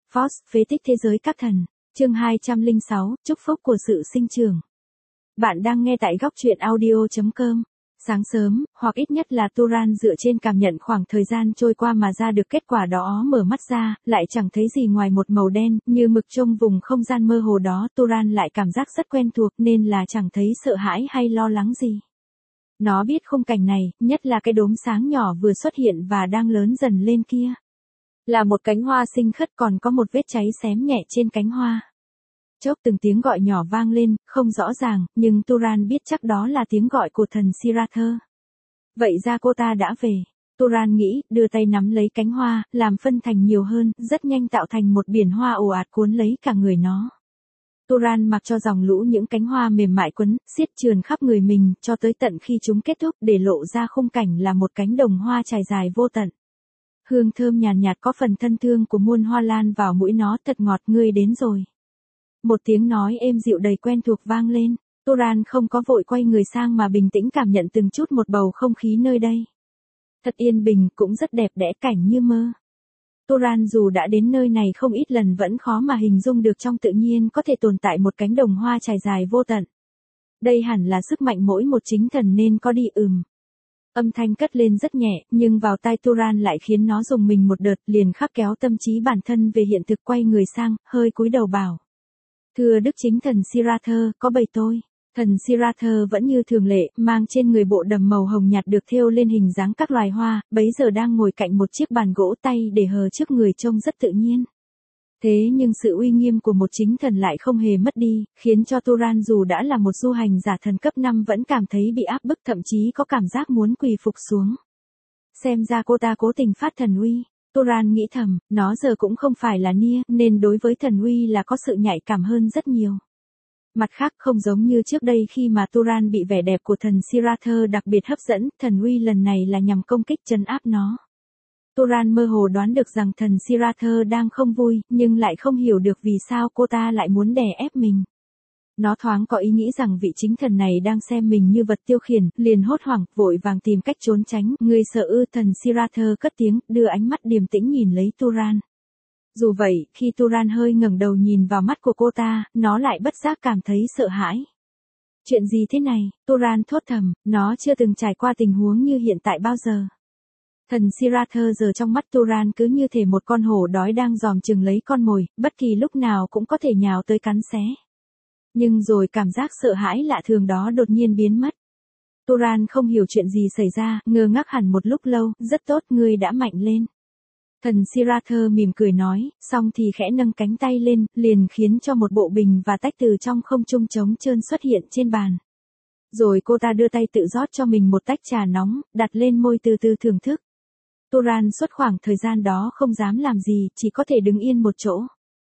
Fox, phế tích thế giới các thần. Chương 206, chúc phúc của sự sinh trưởng. Bạn đang nghe tại góc truyện audio.com. Sáng sớm, hoặc ít nhất là Turan dựa trên cảm nhận khoảng thời gian trôi qua mà ra được kết quả đó, mở mắt ra, lại chẳng thấy gì ngoài một màu đen, như mực trong vùng không gian mơ hồ đó. Turan lại cảm giác rất quen thuộc nên là chẳng thấy sợ hãi hay lo lắng gì. Nó biết khung cảnh này, nhất là cái đốm sáng nhỏ vừa xuất hiện và đang lớn dần lên kia. Là một cánh hoa xinh khất, còn có một vết cháy xém nhẹ trên cánh hoa. Chốc từng tiếng gọi nhỏ vang lên, không rõ ràng, nhưng Turan biết chắc đó là tiếng gọi của thần Sirather. Vậy ra cô ta đã về. Turan nghĩ, đưa tay nắm lấy cánh hoa, làm phân thành nhiều hơn, rất nhanh tạo thành một biển hoa ồ ạt cuốn lấy cả người nó. Turan mặc cho dòng lũ những cánh hoa mềm mại quấn, xiết trườn khắp người mình, cho tới tận khi chúng kết thúc, để lộ ra khung cảnh là một cánh đồng hoa trải dài vô tận. Hương thơm nhàn nhạt có phần thân thương của muôn hoa lan vào mũi nó, thật ngọt. Ngươi đến rồi. Một tiếng nói êm dịu đầy quen thuộc vang lên. Turan không có vội quay người sang mà bình tĩnh cảm nhận từng chút một bầu không khí nơi đây. Thật yên bình, cũng rất đẹp đẽ, cảnh như mơ. Turan dù đã đến nơi này không ít lần vẫn khó mà hình dung được trong tự nhiên có thể tồn tại một cánh đồng hoa trải dài vô tận. Đây hẳn là sức mạnh mỗi một chính thần nên có đi. Âm thanh cất lên rất nhẹ, nhưng vào tai Turan lại khiến nó rùng mình một đợt, liền khắc kéo tâm trí bản thân về hiện thực. Quay người sang, hơi cúi đầu bảo. Thưa đức chính thần Sirather, có bày tôi. Thần Sirather vẫn như thường lệ, mang trên người bộ đầm màu hồng nhạt được thêu lên hình dáng các loài hoa, bấy giờ đang ngồi cạnh một chiếc bàn gỗ, tay để hờ trước người trông rất tự nhiên. Thế nhưng sự uy nghiêm của một chính thần lại không hề mất đi, khiến cho Turan dù đã là một du hành giả thần cấp 5 vẫn cảm thấy bị áp bức, thậm chí có cảm giác muốn quỳ phục xuống. Xem ra cô ta cố tình phát thần uy. Turan nghĩ thầm, nó giờ cũng không phải là Nia, nên đối với thần uy là có sự nhạy cảm hơn rất nhiều. Mặt khác, không giống như trước đây khi mà Turan bị vẻ đẹp của thần Sirather đặc biệt hấp dẫn, thần uy lần này là nhằm công kích trấn áp nó. Turan mơ hồ đoán được rằng thần Sirather đang không vui, nhưng lại không hiểu được vì sao cô ta lại muốn đè ép mình. Nó thoáng có ý nghĩ rằng vị chính thần này đang xem mình như vật tiêu khiển, liền hốt hoảng, vội vàng tìm cách trốn tránh. Ngươi sợ ư? Thần Sirather cất tiếng, đưa ánh mắt điềm tĩnh nhìn lấy Turan. Dù vậy, khi Turan hơi ngẩng đầu nhìn vào mắt của cô ta, nó lại bất giác cảm thấy sợ hãi. Chuyện gì thế này? Turan thốt thầm, nó chưa từng trải qua tình huống như hiện tại bao giờ. Thần Sirather giờ trong mắt Turan cứ như thể một con hổ đói đang dòm chừng lấy con mồi, bất kỳ lúc nào cũng có thể nhào tới cắn xé. Nhưng rồi cảm giác sợ hãi lạ thường đó đột nhiên biến mất. Turan không hiểu chuyện gì xảy ra, ngơ ngác hẳn một lúc lâu. Rất tốt, ngươi đã mạnh lên. Thần Sirather mỉm cười nói, xong thì khẽ nâng cánh tay lên, liền khiến cho một bộ bình và tách từ trong không trung trống trơn xuất hiện trên bàn. Rồi cô ta đưa tay tự rót cho mình một tách trà nóng, đặt lên môi từ từ thưởng thức. Turan suốt khoảng thời gian đó không dám làm gì, chỉ có thể đứng yên một chỗ.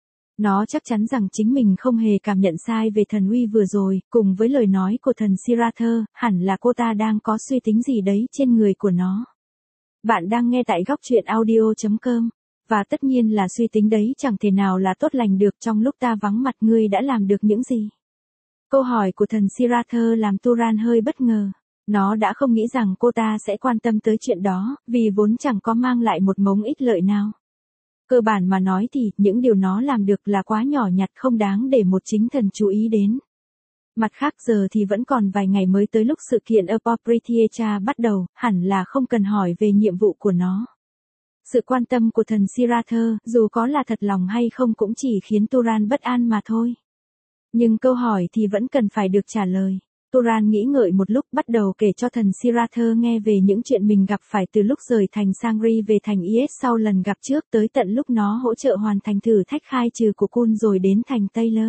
Nó chắc chắn rằng chính mình không hề cảm nhận sai về thần uy vừa rồi, cùng với lời nói của thần Sirather, hẳn là cô ta đang có suy tính gì đấy trên người của nó. Bạn đang nghe tại góc truyện audio.com, và tất nhiên là suy tính đấy chẳng thể nào là tốt lành được. Trong lúc ta vắng mặt, ngươi đã làm được những gì? Câu hỏi của thần Sirather làm Turan hơi bất ngờ. Nó đã không nghĩ rằng cô ta sẽ quan tâm tới chuyện đó, vì vốn chẳng có mang lại một mống ích lợi nào. Cơ bản mà nói thì, những điều nó làm được là quá nhỏ nhặt, không đáng để một chính thần chú ý đến. Mặt khác, giờ thì vẫn còn vài ngày mới tới lúc sự kiện Apocrypha bắt đầu, hẳn là không cần hỏi về nhiệm vụ của nó. Sự quan tâm của thần Sirather, dù có là thật lòng hay không cũng chỉ khiến Turan bất an mà thôi. Nhưng câu hỏi thì vẫn cần phải được trả lời. Turan nghĩ ngợi một lúc, bắt đầu kể cho thần Sirather nghe về những chuyện mình gặp phải từ lúc rời thành Sangri về thành Is sau lần gặp trước, tới tận lúc nó hỗ trợ hoàn thành thử thách khai trừ của Kun rồi đến thành Taylor.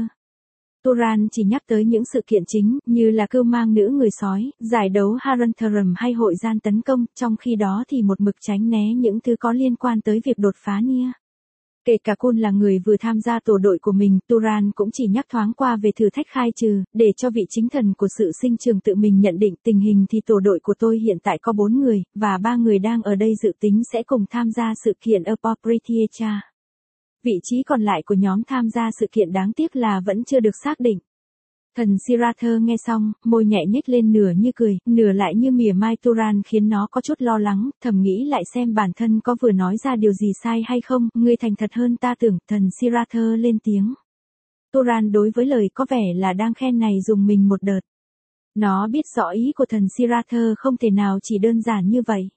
Turan chỉ nhắc tới những sự kiện chính, như là cưu mang nữ người sói, giải đấu Harantarum hay hội gian tấn công, trong khi đó thì một mực tránh né những thứ có liên quan tới việc đột phá Nia. Kể cả Kun là người vừa tham gia tổ đội của mình, Turan cũng chỉ nhắc thoáng qua về thử thách khai trừ, để cho vị chính thần của sự sinh trường tự mình nhận định tình hình. Thì tổ đội của tôi hiện tại có 4 người, và 3 người đang ở đây dự tính sẽ cùng tham gia sự kiện Apocrypha. Vị trí còn lại của nhóm tham gia sự kiện đáng tiếc là vẫn chưa được xác định. Thần Sirather nghe xong, môi nhẹ nhếch lên nửa như cười, nửa lại như mỉa mai Turan khiến nó có chút lo lắng, thầm nghĩ lại xem bản thân có vừa nói ra điều gì sai hay không, ngươi thành thật hơn ta tưởng, thần Sirather lên tiếng. Turan đối với lời có vẻ là đang khen này dùng mình một đợt. Nó biết rõ ý của thần Sirather không thể nào chỉ đơn giản như vậy.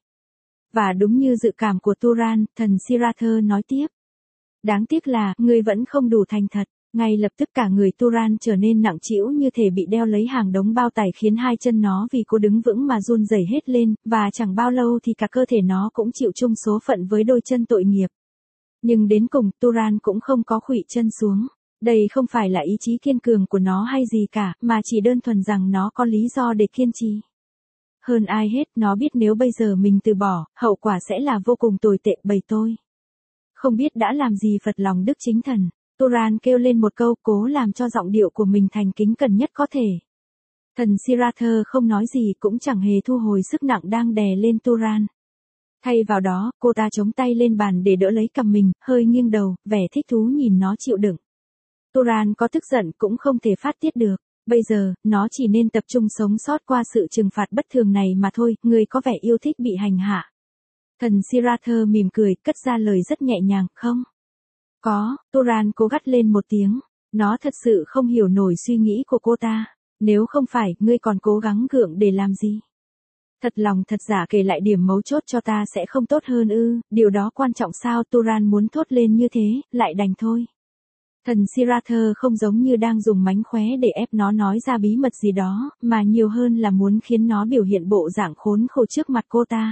Và đúng như dự cảm của Turan, thần Sirather nói tiếp. Đáng tiếc là, ngươi vẫn không đủ thành thật. Ngay lập tức cả người Turan trở nên nặng trĩu như thể bị đeo lấy hàng đống bao tải khiến hai chân nó vì cố đứng vững mà run rẩy hết lên, và chẳng bao lâu thì cả cơ thể nó cũng chịu chung số phận với đôi chân tội nghiệp. Nhưng đến cùng, Turan cũng không có khuỵu chân xuống. Đây không phải là ý chí kiên cường của nó hay gì cả, mà chỉ đơn thuần rằng nó có lý do để kiên trì. Hơn ai hết, nó biết nếu bây giờ mình từ bỏ, hậu quả sẽ là vô cùng tồi tệ bầy tôi. Không biết đã làm gì phật lòng Đức Chính Thần. Turan kêu lên một câu cố làm cho giọng điệu của mình thành kính cẩn nhất có thể. Thần Sirather không nói gì cũng chẳng hề thu hồi sức nặng đang đè lên Turan. Thay vào đó, cô ta chống tay lên bàn để đỡ lấy cằm mình, hơi nghiêng đầu, vẻ thích thú nhìn nó chịu đựng. Turan có tức giận cũng không thể phát tiết được. Bây giờ, nó chỉ nên tập trung sống sót qua sự trừng phạt bất thường này mà thôi, người có vẻ yêu thích bị hành hạ. Thần Sirather mỉm cười, cất ra lời rất nhẹ nhàng, không? Có, Turan cố gắt lên một tiếng. Nó thật sự không hiểu nổi suy nghĩ của cô ta. Nếu không phải, ngươi còn cố gắng gượng để làm gì? Thật lòng thật giả kể lại điểm mấu chốt cho ta sẽ không tốt hơn ư, điều đó quan trọng sao? Turan muốn thốt lên như thế, lại đành thôi. Thần Sirather không giống như đang dùng mánh khóe để ép nó nói ra bí mật gì đó, mà nhiều hơn là muốn khiến nó biểu hiện bộ dạng khốn khổ trước mặt cô ta.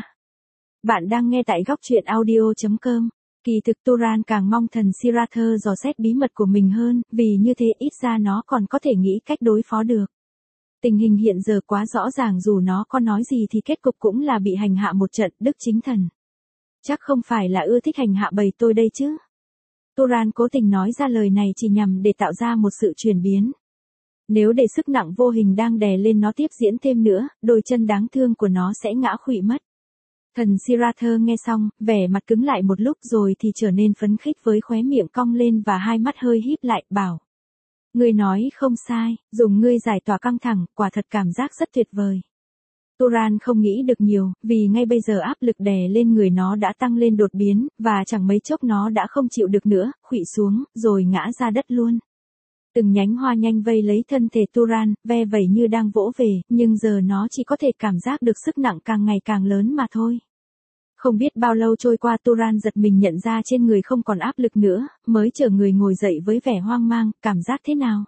Bạn đang nghe tại góc truyện audio.com. Kỳ thực Turan càng mong thần Sirather dò xét bí mật của mình hơn, vì như thế ít ra nó còn có thể nghĩ cách đối phó được. Tình hình hiện giờ quá rõ ràng, dù nó có nói gì thì kết cục cũng là bị hành hạ một trận. Đức Chính Thần. Chắc không phải là ưa thích hành hạ bầy tôi đây chứ. Turan cố tình nói ra lời này chỉ nhằm để tạo ra một sự chuyển biến. Nếu để sức nặng vô hình đang đè lên nó tiếp diễn thêm nữa, đôi chân đáng thương của nó sẽ ngã khuỵu mất. Thần Sirather nghe xong, vẻ mặt cứng lại một lúc rồi thì trở nên phấn khích với khóe miệng cong lên và hai mắt hơi híp lại, bảo. Ngươi nói không sai, dùng ngươi giải tỏa căng thẳng, quả thật cảm giác rất tuyệt vời. Turan không nghĩ được nhiều, vì ngay bây giờ áp lực đè lên người nó đã tăng lên đột biến, và chẳng mấy chốc nó đã không chịu được nữa, khuỵu xuống, rồi ngã ra đất luôn. Từng nhánh hoa nhanh vây lấy thân thể Turan, ve vẩy như đang vỗ về, nhưng giờ nó chỉ có thể cảm giác được sức nặng càng ngày càng lớn mà thôi. Không biết bao lâu trôi qua, Turan giật mình nhận ra trên người không còn áp lực nữa, mới chở người ngồi dậy với vẻ hoang mang, cảm giác thế nào?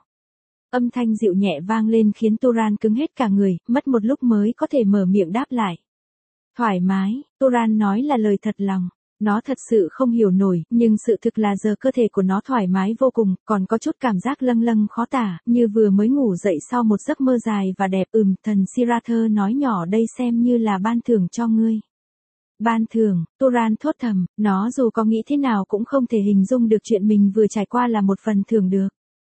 Âm thanh dịu nhẹ vang lên khiến Turan cứng hết cả người, mất một lúc mới có thể mở miệng đáp lại. Thoải mái, Turan nói là lời thật lòng. Nó thật sự không hiểu nổi, nhưng sự thực là giờ cơ thể của nó thoải mái vô cùng, còn có chút cảm giác lâng lâng khó tả, như vừa mới ngủ dậy sau một giấc mơ dài và đẹp. Thần Sirather nói nhỏ, đây xem như là ban thưởng cho ngươi. Ban thưởng, Turan thốt thầm, nó dù có nghĩ thế nào cũng không thể hình dung được chuyện mình vừa trải qua là một phần thưởng được.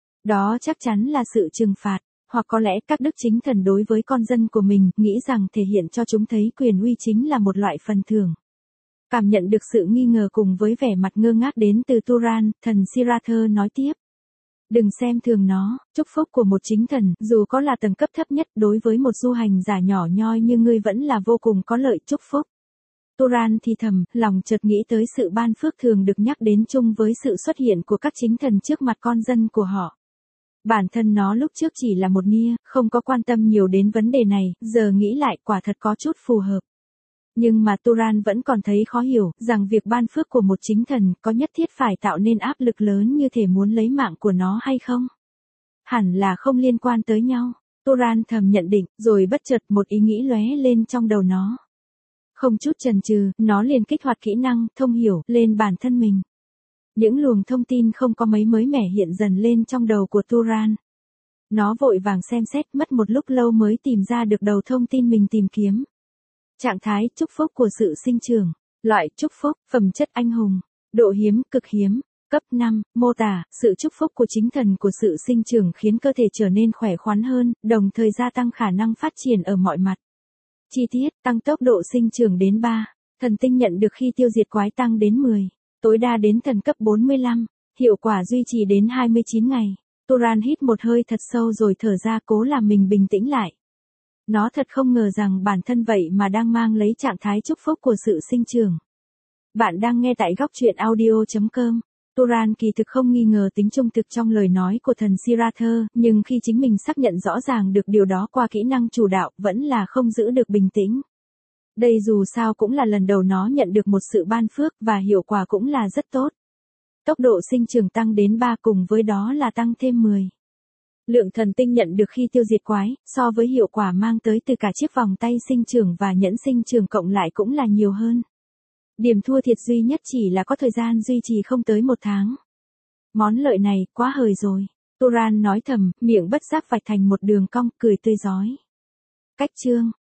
Đó chắc chắn là sự trừng phạt, hoặc có lẽ các đức chính thần đối với con dân của mình nghĩ rằng thể hiện cho chúng thấy quyền uy chính là một loại phần thưởng. Cảm nhận được sự nghi ngờ cùng với vẻ mặt ngơ ngác đến từ Turan, thần Sirather nói tiếp. Đừng xem thường nó, chúc phúc của một chính thần, dù có là tầng cấp thấp nhất đối với một du hành giả nhỏ nhoi như ngươi vẫn là vô cùng có lợi. Chúc phúc. Turan thì thầm, lòng chợt nghĩ tới sự ban phước thường được nhắc đến chung với sự xuất hiện của các chính thần trước mặt con dân của họ. Bản thân nó lúc trước chỉ là một nia, không có quan tâm nhiều đến vấn đề này, giờ nghĩ lại quả thật có chút phù hợp. Nhưng mà Turan vẫn còn thấy khó hiểu, rằng việc ban phước của một chính thần có nhất thiết phải tạo nên áp lực lớn như thể muốn lấy mạng của nó hay không? Hẳn là không liên quan tới nhau. Turan thầm nhận định, rồi bất chợt một ý nghĩ lóe lên trong đầu nó. Không chút chần chừ, nó liền kích hoạt kỹ năng thông hiểu lên bản thân mình. Những luồng thông tin không có mấy mới mẻ hiện dần lên trong đầu của Turan. Nó vội vàng xem xét, mất một lúc lâu mới tìm ra được đầu thông tin mình tìm kiếm. Trạng thái chúc phúc của sự sinh trưởng, loại chúc phúc, phẩm chất anh hùng, độ hiếm, cực hiếm. Cấp 5, mô tả, sự chúc phúc của chính thần của sự sinh trưởng khiến cơ thể trở nên khỏe khoắn hơn, đồng thời gia tăng khả năng phát triển ở mọi mặt. Chi tiết, tăng tốc độ sinh trưởng đến 3. Thần tinh nhận được khi tiêu diệt quái tăng đến 10. Tối đa đến thần cấp 45. Hiệu quả duy trì đến 29 ngày. Turan hít một hơi thật sâu rồi thở ra cố làm mình bình tĩnh lại. Nó thật không ngờ rằng bản thân vậy mà đang mang lấy trạng thái chúc phúc của sự sinh trưởng. Bạn đang nghe tại góc truyện audio.com. Turan kỳ thực không nghi ngờ tính trung thực trong lời nói của thần Sirather, nhưng khi chính mình xác nhận rõ ràng được điều đó qua kỹ năng chủ đạo, vẫn là không giữ được bình tĩnh. Đây dù sao cũng là lần đầu nó nhận được một sự ban phước và hiệu quả cũng là rất tốt. Tốc độ sinh trưởng tăng đến 3 cùng với đó là tăng thêm 10. Lượng thần tinh nhận được khi tiêu diệt quái, so với hiệu quả mang tới từ cả chiếc vòng tay sinh trưởng và nhẫn sinh trưởng cộng lại cũng là nhiều hơn. Điểm thua thiệt duy nhất chỉ là có thời gian duy trì không tới 1 tháng. Món lợi này, quá hời rồi. Turan nói thầm, miệng bất giác vạch thành một đường cong, cười tươi rói. Cách chương